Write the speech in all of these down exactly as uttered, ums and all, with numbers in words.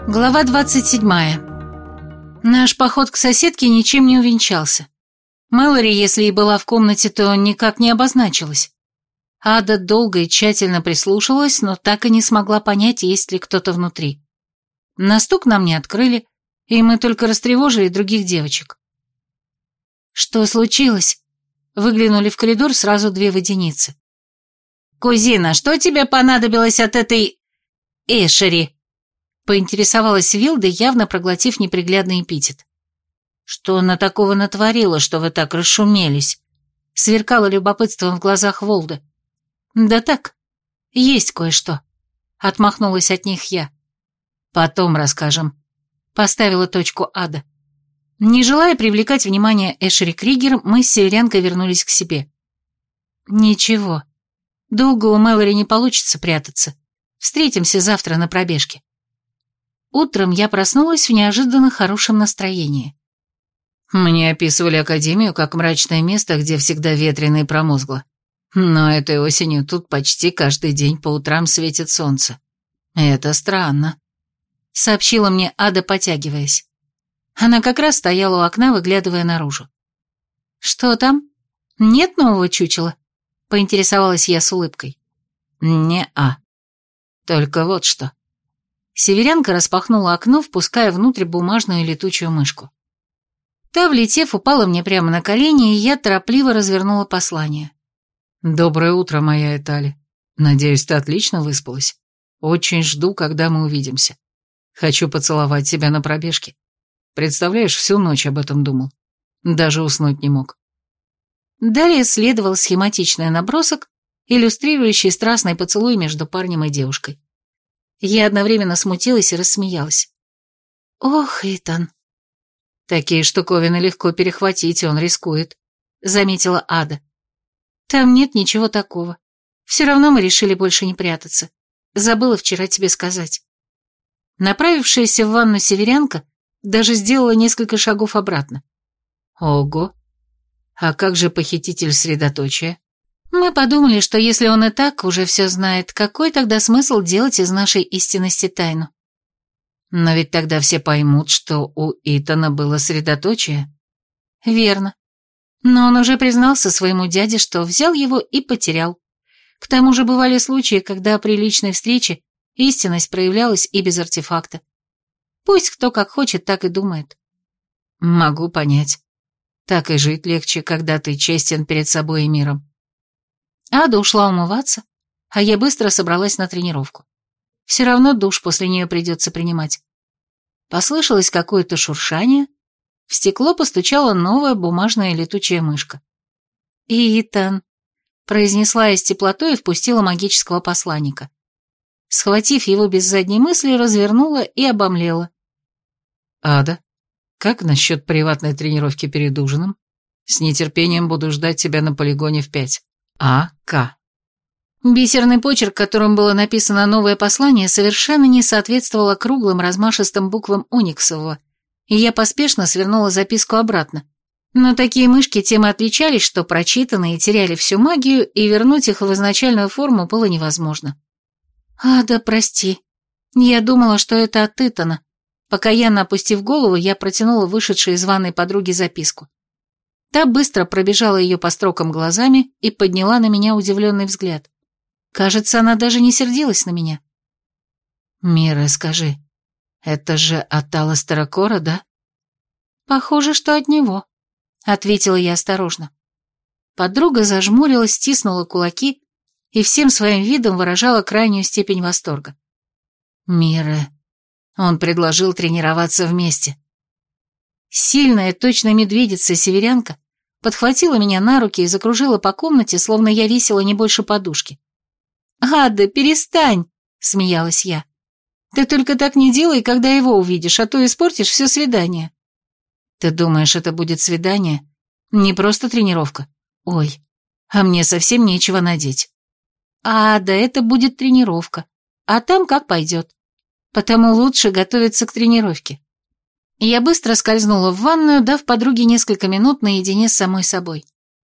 Глава двадцать седьмая. Наш поход к соседке ничем не увенчался. Мэлори, если и была в комнате, то никак не обозначилась. Ада долго и тщательно прислушивалась, но так и не смогла понять, есть ли кто-то внутри. На стук нам не открыли, и мы только растревожили других девочек. «Что случилось?» Выглянули в коридор сразу две водяницы. «Кузина, что тебе понадобилось от этой... Эшери?» Поинтересовалась Вилда, явно проглотив неприглядный эпитет. «Что она такого натворила, что вы так расшумелись?» Сверкало любопытством в глазах Волда. «Да так, есть кое-что», — отмахнулась от них я. «Потом расскажем», — поставила точку Ада. Не желая привлекать внимание Эшери Кригер, мы с северянкой вернулись к себе. «Ничего, долго у Мэлори не получится прятаться. Встретимся завтра на пробежке». Утром я проснулась в неожиданно хорошем настроении. Мне описывали академию как мрачное место, где всегда ветрено и промозгло. Но этой осенью тут почти каждый день по утрам светит солнце. Это странно, сообщила мне Ада, потягиваясь. Она как раз стояла у окна, выглядывая наружу. «Что там? Нет нового чучела?» Поинтересовалась я с улыбкой. «Не-а. Только вот что». Северянка распахнула окно, впуская внутрь бумажную летучую мышку. Та, влетев, упала мне прямо на колени, и я торопливо развернула послание. «Доброе утро, моя Этали. Надеюсь, ты отлично выспалась. Очень жду, когда мы увидимся. Хочу поцеловать тебя на пробежке. Представляешь, всю ночь об этом думал. Даже уснуть не мог». Далее следовал схематичный набросок, иллюстрирующий страстный поцелуй между парнем и девушкой. Я одновременно смутилась и рассмеялась. «Ох, Итан!» «Такие штуковины легко перехватить, он рискует», — заметила Ада. «Там нет ничего такого. Все равно мы решили больше не прятаться. Забыла вчера тебе сказать». Направившаяся в ванну северянка даже сделала несколько шагов обратно. «Ого! А как же похититель средоточия?» Мы подумали, что если он и так уже все знает, какой тогда смысл делать из нашей истинности тайну? Но ведь тогда все поймут, что у Итана было средоточие. Верно. Но он уже признался своему дяде, что взял его и потерял. К тому же бывали случаи, когда при личной встрече истинность проявлялась и без артефакта. Пусть кто как хочет, так и думает. Могу понять. Так и жить легче, когда ты честен перед собой и миром. Ада ушла умываться, а я быстро собралась на тренировку. Все равно душ после нее придется принимать. Послышалось какое-то шуршание, в стекло постучала новая бумажная летучая мышка. «Итан», — произнесла я с теплотой и впустила магического посланника. Схватив его без задней мысли, развернула и обомлела. «Ада, как насчет приватной тренировки перед ужином? С нетерпением буду ждать тебя на полигоне в пять. А. К». Бисерный почерк, которым было написано новое послание, совершенно не соответствовало круглым размашистым буквам ониксового, и я поспешно свернула записку обратно. Но такие мышки тем и отличались, что прочитанные теряли всю магию, и вернуть их в изначальную форму было невозможно. «Ада, прости. Я думала, что это от Итана». Покаянно опустив голову, я протянула вышедшей из ванной подруге записку. Та быстро пробежала ее по строкам глазами и подняла на меня удивленный взгляд. Кажется, она даже не сердилась на меня. «Мира, скажи, это же от Аластера Кора, да?» «Похоже, что от него», — ответила я осторожно. Подруга зажмурилась, стиснула кулаки и всем своим видом выражала крайнюю степень восторга. «Мира, он предложил тренироваться вместе». Сильная, точно медведица-северянка подхватила меня на руки и закружила по комнате, словно я весила не больше подушки. «Ада, перестань!» — смеялась я. «Ты только так не делай, когда его увидишь, а то испортишь все свидание». «Ты думаешь, это будет свидание? Не просто тренировка? Ой, а мне совсем нечего надеть». «Ада, это будет тренировка, а там как пойдет. Потому лучше готовиться к тренировке». Я быстро скользнула в ванную, дав подруге несколько минут наедине с самой собой.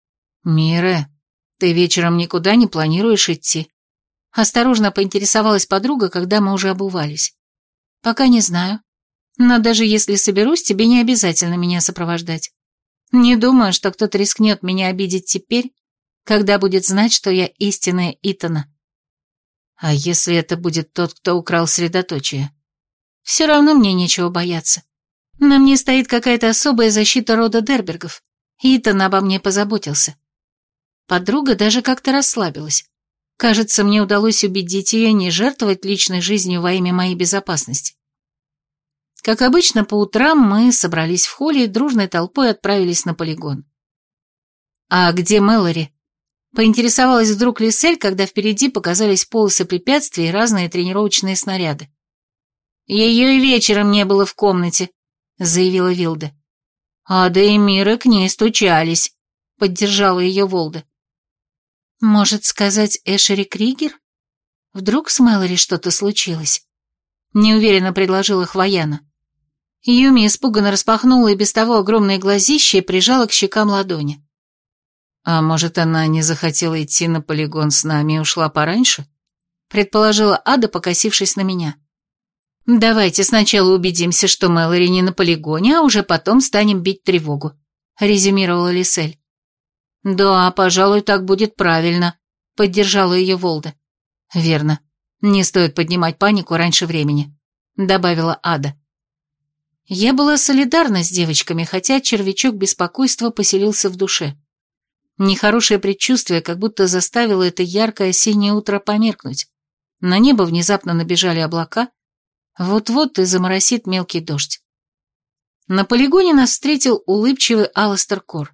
«Мира, ты вечером никуда не планируешь идти?» Осторожно поинтересовалась подруга, когда мы уже обувались. Пока не знаю. Но даже если соберусь, тебе не обязательно меня сопровождать. Не думаю, что кто-то рискнет меня обидеть теперь, когда будет знать, что я истинная Итана. А если это будет тот, кто украл средоточие? Все равно мне нечего бояться. На мне стоит какая-то особая защита рода Дербергов. Итан обо мне позаботился. Подруга даже как-то расслабилась. Кажется, мне удалось убедить ее не жертвовать личной жизнью во имя моей безопасности. Как обычно, по утрам мы собрались в холле и дружной толпой отправились на полигон. «А где Мэлори?» Поинтересовалась вдруг Лисель, когда впереди показались полосы препятствий и разные тренировочные снаряды. «Ее и вечером не было в комнате», — заявила Вилда. «Ада и Мира к ней стучались», — поддержала ее Волда. «Может сказать Эшери Кригер? Вдруг с Мэлори что-то случилось?» — неуверенно предложила Хвояна. Юми испуганно распахнула и без того огромные глазища и прижала к щекам ладони. «А может, она не захотела идти на полигон с нами и ушла пораньше?» — предположила Ада, покосившись на меня. «Давайте сначала убедимся, что Мэлори не на полигоне, а уже потом станем бить тревогу», — резюмировала Лисель. «Да, пожалуй, так будет правильно», — поддержала ее Волда. «Верно. Не стоит поднимать панику раньше времени», — добавила Ада. Я была солидарна с девочками, хотя червячок беспокойства поселился в душе. Нехорошее предчувствие как будто заставило это яркое осеннее утро померкнуть. На небо внезапно набежали облака, вот-вот и заморосит мелкий дождь. На полигоне нас встретил улыбчивый Аластер Кор.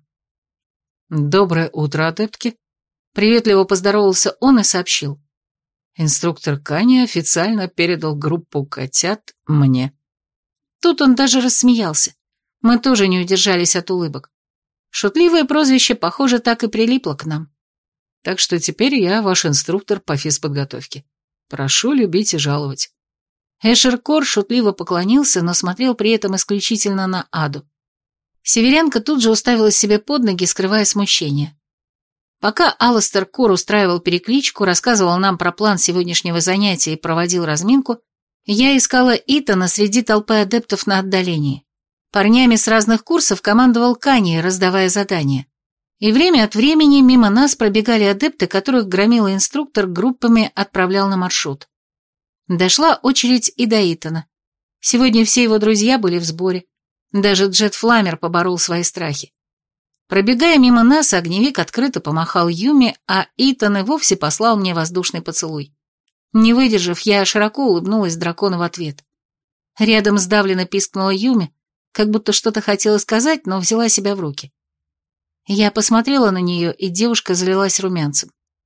«Доброе утро, адептки!» Приветливо поздоровался он и сообщил. Инструктор Кани официально передал группу котят мне. Тут он даже рассмеялся. Мы тоже не удержались от улыбок. Шутливое прозвище, похоже, так и прилипло к нам. Так что теперь я ваш инструктор по физподготовке. Прошу любить и жаловать. Эшер Кор шутливо поклонился, но смотрел при этом исключительно на Аду. Северянка тут же уставилась себе под ноги, скрывая смущение. Пока Аластер Кор устраивал перекличку, рассказывал нам про план сегодняшнего занятия и проводил разминку, я искала Итана среди толпы адептов на отдалении. Парнями с разных курсов командовал Кани, раздавая задания. И время от времени мимо нас пробегали адепты, которых громила инструктор группами отправлял на маршрут. Дошла очередь и до Итана. Сегодня все его друзья были в сборе. Даже Джет Фламер поборол свои страхи. Пробегая мимо нас, огневик открыто помахал Юми, а Итан и вовсе послал мне воздушный поцелуй. Не выдержав, я широко улыбнулась дракону в ответ. Рядом сдавленно пискнула Юми, как будто что-то хотела сказать, но взяла себя в руки. Я посмотрела на нее, и девушка залилась румянцем.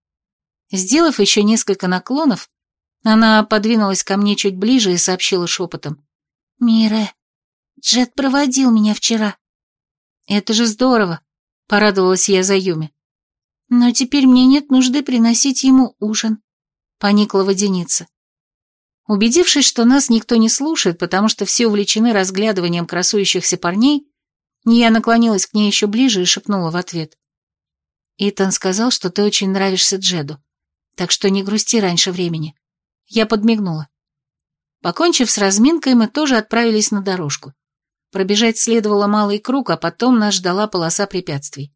Сделав еще несколько наклонов, она подвинулась ко мне чуть ближе и сообщила шепотом. «Мире, Джет проводил меня вчера». «Это же здорово», — порадовалась я за Юми. «Но теперь мне нет нужды приносить ему ужин», — поникла водяница. Убедившись, что нас никто не слушает, потому что все увлечены разглядыванием красующихся парней, я наклонилась к ней еще ближе и шепнула в ответ. «Итан сказал, что ты очень нравишься Джеду, так что не грусти раньше времени». Я подмигнула. Покончив с разминкой, мы тоже отправились на дорожку. Пробежать следовало малый круг, а потом нас ждала полоса препятствий.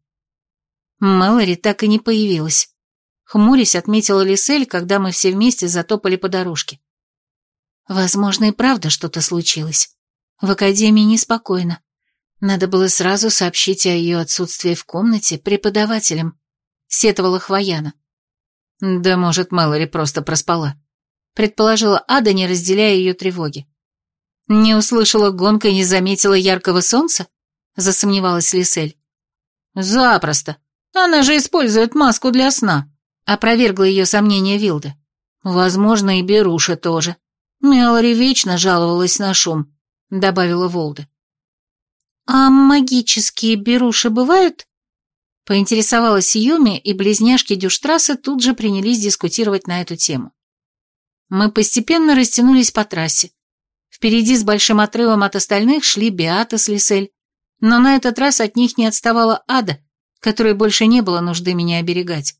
Мэлори так и не появилась. Хмурясь, отметила Лисель, когда мы все вместе затопали по дорожке. Возможно, и правда что-то случилось. В академии неспокойно. Надо было сразу сообщить о ее отсутствии в комнате преподавателям, сетовала Хвояна. Да, может, Мэлори просто проспала, предположила Ада, не разделяя ее тревоги. Не услышала гонка и не заметила яркого солнца? Засомневалась Лисель. Запросто. Она же использует маску для сна, опровергла ее сомнения Вилда. Возможно, и Беруша тоже. Мэлори вечно жаловалась на шум, добавила Волда. «А магические беруши бывают?» Поинтересовалась Юми, и близняшки Дюштрассе тут же принялись дискутировать на эту тему. Мы постепенно растянулись по трассе. Впереди с большим отрывом от остальных шли Беата с Лисель, но на этот раз от них не отставала Ада, которой больше не было нужды меня оберегать.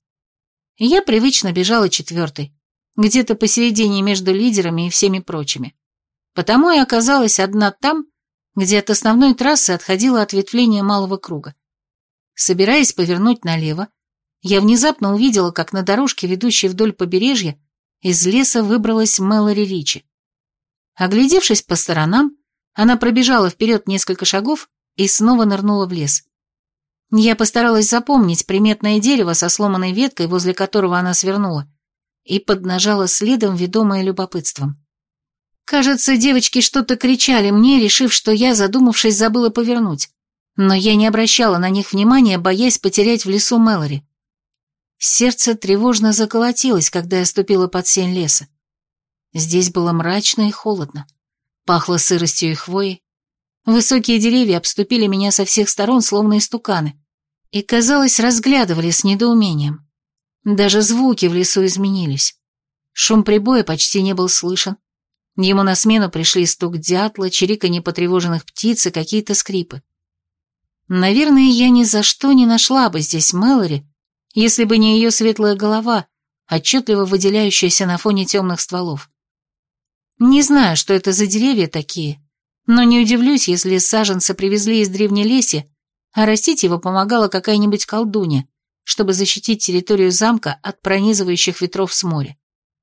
Я привычно бежала четвертой, где-то посередине между лидерами и всеми прочими. Потому и оказалась одна там, где от основной трассы отходило ответвление малого круга. Собираясь повернуть налево, я внезапно увидела, как на дорожке, ведущей вдоль побережья, из леса выбралась Мэлори Ричи. Оглядевшись по сторонам, она пробежала вперед несколько шагов и снова нырнула в лес. Я постаралась запомнить приметное дерево со сломанной веткой, возле которого она свернула, и поднажала следом, ведомая любопытством. Кажется, девочки что-то кричали мне, решив, что я, задумавшись, забыла повернуть, но я не обращала на них внимания, боясь потерять в лесу Мэлори. Сердце тревожно заколотилось, когда я ступила под сень леса. Здесь было мрачно и холодно, пахло сыростью и хвоей. Высокие деревья обступили меня со всех сторон, словно истуканы, и, казалось, разглядывали с недоумением. Даже звуки в лесу изменились. Шум прибоя почти не был слышен. Ему на смену пришли стук дятла, чириканье потревоженных птиц и какие-то скрипы. Наверное, я ни за что не нашла бы здесь Мэлори, если бы не ее светлая голова, отчетливо выделяющаяся на фоне темных стволов. Не знаю, что это за деревья такие, но не удивлюсь, если саженцы привезли из древнелесья, а растить его помогала какая-нибудь колдунья, чтобы защитить территорию замка от пронизывающих ветров с моря.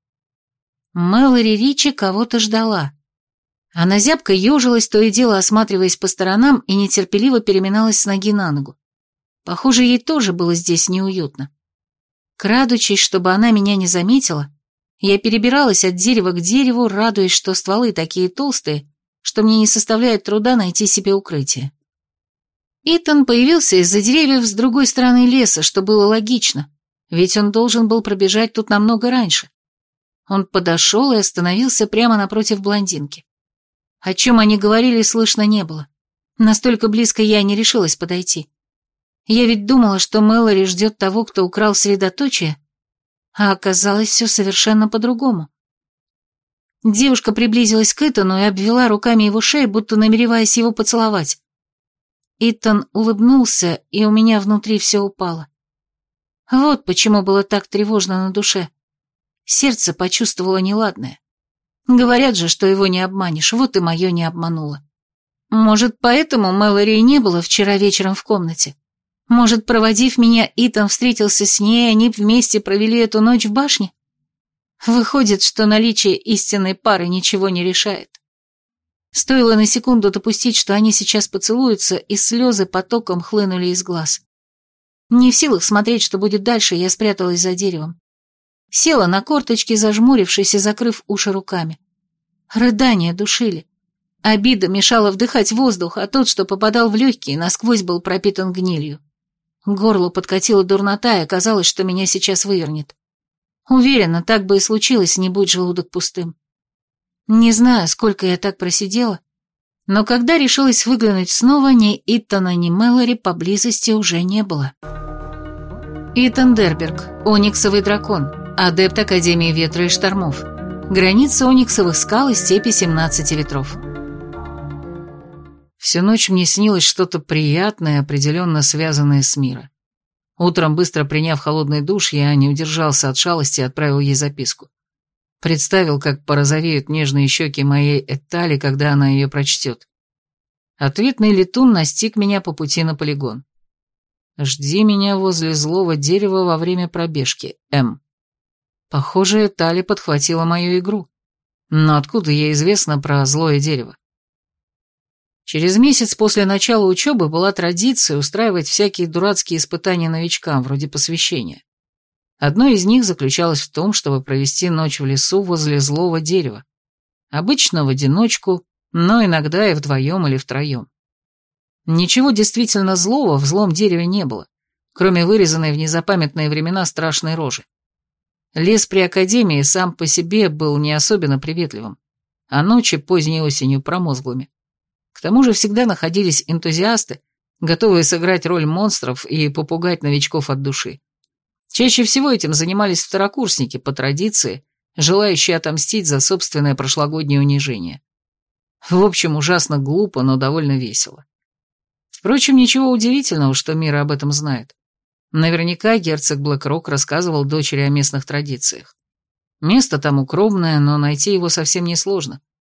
Мэлори Ричи кого-то ждала. Она зябко ежилась, то и дело осматриваясь по сторонам, и нетерпеливо переминалась с ноги на ногу. Похоже, ей тоже было здесь неуютно. Крадучись, чтобы она меня не заметила, я перебиралась от дерева к дереву, радуясь, что стволы такие толстые, что мне не составляет труда найти себе укрытие. Итан появился из-за деревьев с другой стороны леса, что было логично, ведь он должен был пробежать тут намного раньше. Он подошел и остановился прямо напротив блондинки. О чем они говорили, слышно не было. Настолько близко я не решилась подойти. Я ведь думала, что Мэлори ждет того, кто украл средоточие, а оказалось все совершенно по-другому. Девушка приблизилась к Итану и обвела руками его шею, будто намереваясь его поцеловать. Итан улыбнулся, и у меня внутри все упало. Вот почему было так тревожно на душе. Сердце почувствовало неладное. Говорят же, что его не обманешь, вот и мое не обмануло. Может, поэтому Мэлори и не было вчера вечером в комнате? Может, проводив меня, Итан встретился с ней, и они вместе провели эту ночь в башне? Выходит, что наличие истинной пары ничего не решает. Стоило на секунду допустить, что они сейчас поцелуются, и слезы потоком хлынули из глаз. Не в силах смотреть, что будет дальше, я спряталась за деревом. Села на корточки, зажмурившись и закрыв уши руками. Рыдания душили. Обида мешала вдыхать воздух, а тот, что попадал в легкие, насквозь был пропитан гнилью. К горлу подкатила дурнота, и казалось, что меня сейчас вывернет. Уверена, так бы и случилось, не будь желудок пустым. Не знаю, сколько я так просидела, но когда решилась выглянуть снова, ни Итана, ни Мэлори поблизости уже не было. Итан Дерберг, Ониксовый дракон, адепт Академии Ветра и Штормов. Граница Ониксовых скал и степи семнадцати ветров. Всю ночь мне снилось что-то приятное, определенно связанное с миром. Утром, быстро приняв холодный душ, я не удержался от шалости и отправил ей записку. Представил, как порозовеют нежные щеки моей Этали, когда она ее прочтет. Ответный летун настиг меня по пути на полигон. «Жди меня возле злого дерева во время пробежки, М». Похоже, Этали подхватила мою игру. Но откуда ей известно про злое дерево? Через месяц после начала учебы была традиция устраивать всякие дурацкие испытания новичкам, вроде посвящения. Одно из них заключалось в том, чтобы провести ночь в лесу возле злого дерева. Обычно в одиночку, но иногда и вдвоем или втроем. Ничего действительно злого в злом дереве не было, кроме вырезанной в незапамятные времена страшной рожи. Лес при академии сам по себе был не особенно приветливым, а ночи поздней осенью промозглыми. К тому же всегда находились энтузиасты, готовые сыграть роль монстров и попугать новичков от души. Чаще всего этим занимались второкурсники, по традиции, желающие отомстить за собственное прошлогоднее унижение. В общем, ужасно глупо, но довольно весело. Впрочем, ничего удивительного, что Мира об этом знает. Наверняка герцог Блэкрок рассказывал дочери о местных традициях. Место там укромное, но найти его совсем несложно.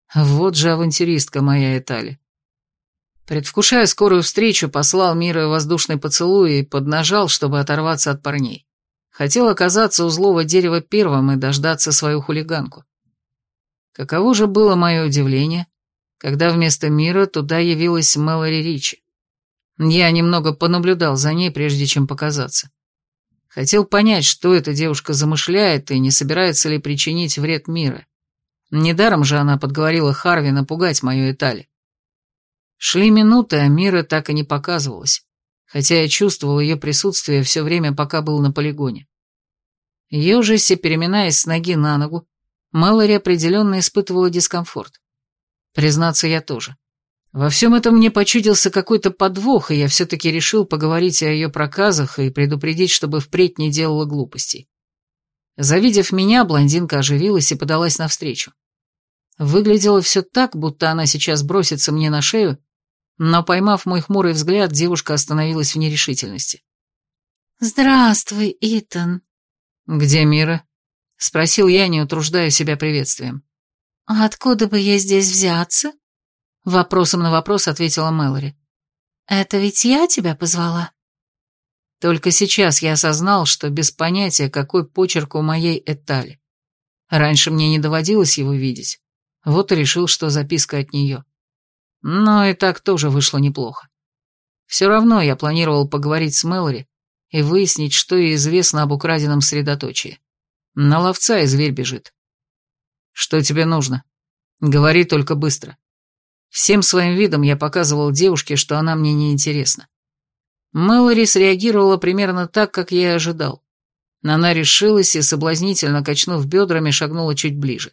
Вот же авантюристка моя Этали. Предвкушая скорую встречу, послал Мира воздушный поцелуй и поднажал, чтобы оторваться от парней. Хотел оказаться у злого дерева первым и дождаться свою хулиганку. Каково же было мое удивление, когда вместо Мира туда явилась Мэлори Ричи. Я немного понаблюдал за ней, прежде чем показаться. Хотел понять, что эта девушка замышляет и не собирается ли причинить вред Мира. Недаром же она подговорила Харви напугать мою Этали. Шли минуты, а Мира так и не показывалась, хотя я чувствовал ее присутствие все время, пока был на полигоне. Ежась и переминаясь с ноги на ногу, Мэлори определенно испытывала дискомфорт. Признаться, я тоже. Во всем этом мне почудился какой-то подвох, и я все-таки решил поговорить о ее проказах и предупредить, чтобы впредь не делала глупостей. Завидев меня, блондинка оживилась и подалась навстречу. Выглядело все так, будто она сейчас бросится мне на шею, но, поймав мой хмурый взгляд, девушка остановилась в нерешительности. «Здравствуй, Итан». «Где Мира?» — спросил я, не утруждая себя приветствием. «А откуда бы ей здесь взяться?» — вопросом на вопрос ответила Мэлори. «Это ведь я тебя позвала?» Только сейчас я осознал, что без понятия, какой почерк у моей Этали. Раньше мне не доводилось его видеть, вот и решил, что записка от нее. Но и так тоже вышло неплохо. Все равно я планировал поговорить с Мэлори и выяснить, что ей известно об украденном средоточии. На ловца и зверь бежит. «Что тебе нужно? Говори только быстро». Всем своим видом я показывал девушке, что она мне не интересна. Мэлори среагировала примерно так, как я и ожидал. Она решилась и, соблазнительно качнув бедрами, шагнула чуть ближе.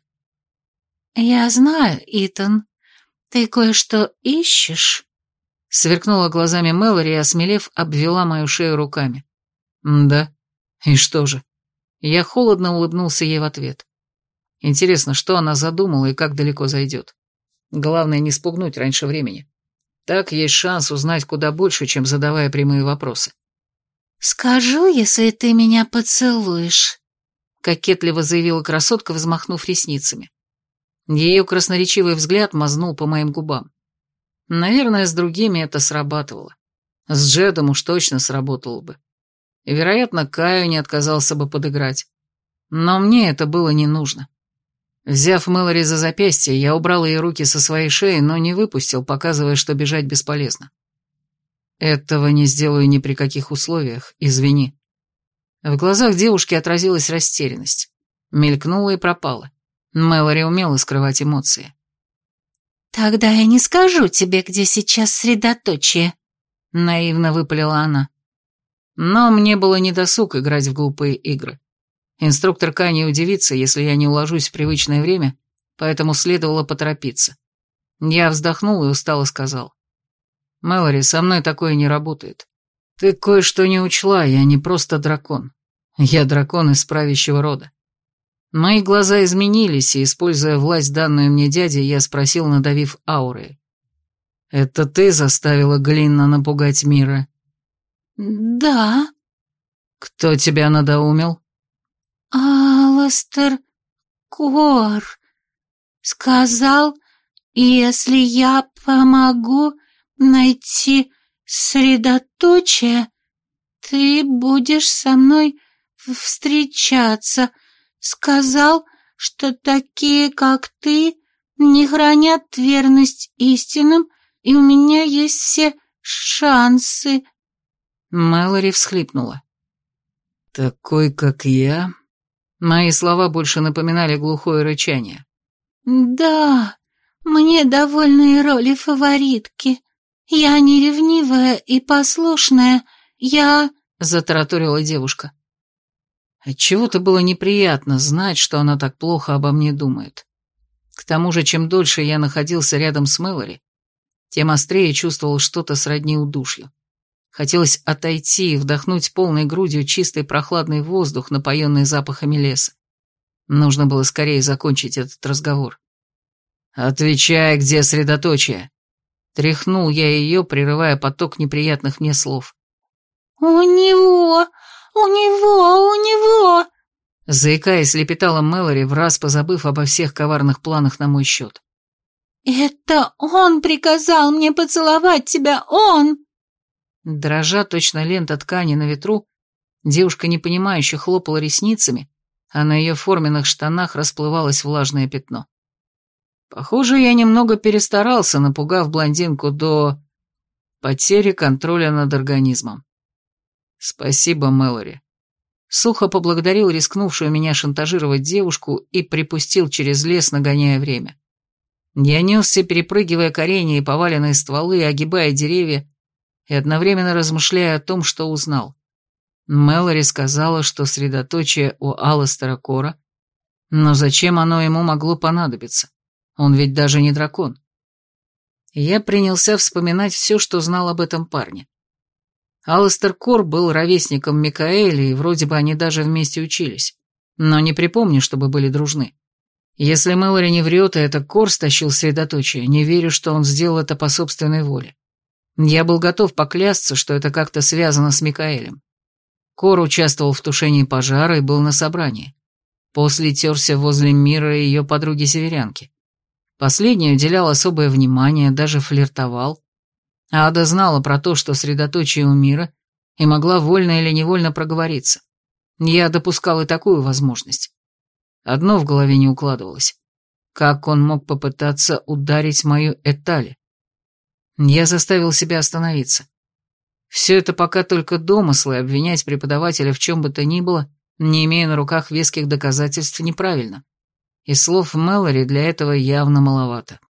«Я знаю, Итан, ты кое-что ищешь?» Сверкнула глазами Мэлори и, осмелев, обвела мою шею руками. «Да? И что же?» Я холодно улыбнулся ей в ответ. Интересно, что она задумала и как далеко зайдет. Главное, не спугнуть раньше времени. Так есть шанс узнать куда больше, чем задавая прямые вопросы. «Скажу, если ты меня поцелуешь», — кокетливо заявила красотка, взмахнув ресницами. Ее красноречивый взгляд мазнул по моим губам. Наверное, с другими это срабатывало. С Джедом уж точно сработало бы. И, вероятно, Каю не отказался бы подыграть. Но мне это было не нужно. Взяв Мэлори за запястье, я убрал ее руки со своей шеи, но не выпустил, показывая, что бежать бесполезно. «Этого не сделаю ни при каких условиях, извини». В глазах девушки отразилась растерянность. Мелькнула и пропала. Мэлори умела скрывать эмоции. «Тогда я не скажу тебе, где сейчас средоточие», — наивно выпалила она. Но мне было недосуг играть в глупые игры. Инструктор Ка не удивится, если я не уложусь в привычное время, поэтому следовало поторопиться. Я вздохнул и устало сказал. «Мэлори, со мной такое не работает. Ты кое-что не учла, я не просто дракон. Я дракон из правящего рода». Мои глаза изменились, и, используя власть, данную мне дядей, я спросил, надавив аурой. «Это ты заставила Глинна напугать Мира?» «Да». «Кто тебя надоумил?» «Аластер Кор. Сказал, если я помогу найти средоточие, ты будешь со мной встречаться. Сказал, что такие, как ты, не хранят верность истинам, и у меня есть все шансы». Мэлори всхлипнула. «Такой, как я?» Мои слова больше напоминали глухое рычание. «Да, мне довольны и роли фаворитки. Я не ревнивая и послушная, я...» — затараторила девушка. Отчего-то было неприятно знать, что она так плохо обо мне думает. К тому же, чем дольше я находился рядом с Мэлори, тем острее чувствовал что-то сродни удушью. Хотелось отойти и вдохнуть полной грудью чистый прохладный воздух, напоенный запахами леса. Нужно было скорее закончить этот разговор. «Отвечай, где средоточие?» Тряхнул я ее, прерывая поток неприятных мне слов. «У него! У него! У него!» Заикаясь, лепетала Мэлори, враз позабыв обо всех коварных планах на мой счет. «Это он приказал мне поцеловать тебя, он!» Дрожа точно лента ткани на ветру, девушка непонимающе хлопала ресницами, а на ее форменных штанах расплывалось влажное пятно. Похоже, я немного перестарался, напугав блондинку до потери контроля над организмом. «Спасибо, Мэлори». Сухо поблагодарил рискнувшую меня шантажировать девушку и припустил через лес, нагоняя время. Я несся, перепрыгивая коренья и поваленные стволы, огибая деревья, и одновременно размышляя о том, что узнал. Мэлори сказала, что средоточие у Алластера Кора, но зачем оно ему могло понадобиться? Он ведь даже не дракон. Я принялся вспоминать все, что знал об этом парне. Алластер Кор был ровесником Микаэля, и вроде бы они даже вместе учились, но не припомню, чтобы были дружны. Если Мэлори не врет, и это Кор стащил средоточие, не верю, что он сделал это по собственной воле. Я был готов поклясться, что это как-то связано с Микаэлем. Кор участвовал в тушении пожара и был на собрании. После терся возле Мира и ее подруги-северянки. Последний уделял особое внимание, даже флиртовал. Ада знала про то, что средоточие у Мира, и могла вольно или невольно проговориться. Я допускал и такую возможность. Одно в голове не укладывалось. Как он мог попытаться ударить мою Этали? Я заставил себя остановиться. Все это пока только домыслы, обвинять преподавателя в чем бы то ни было, не имея на руках веских доказательств, неправильно. И слов Мэлори для этого явно маловато.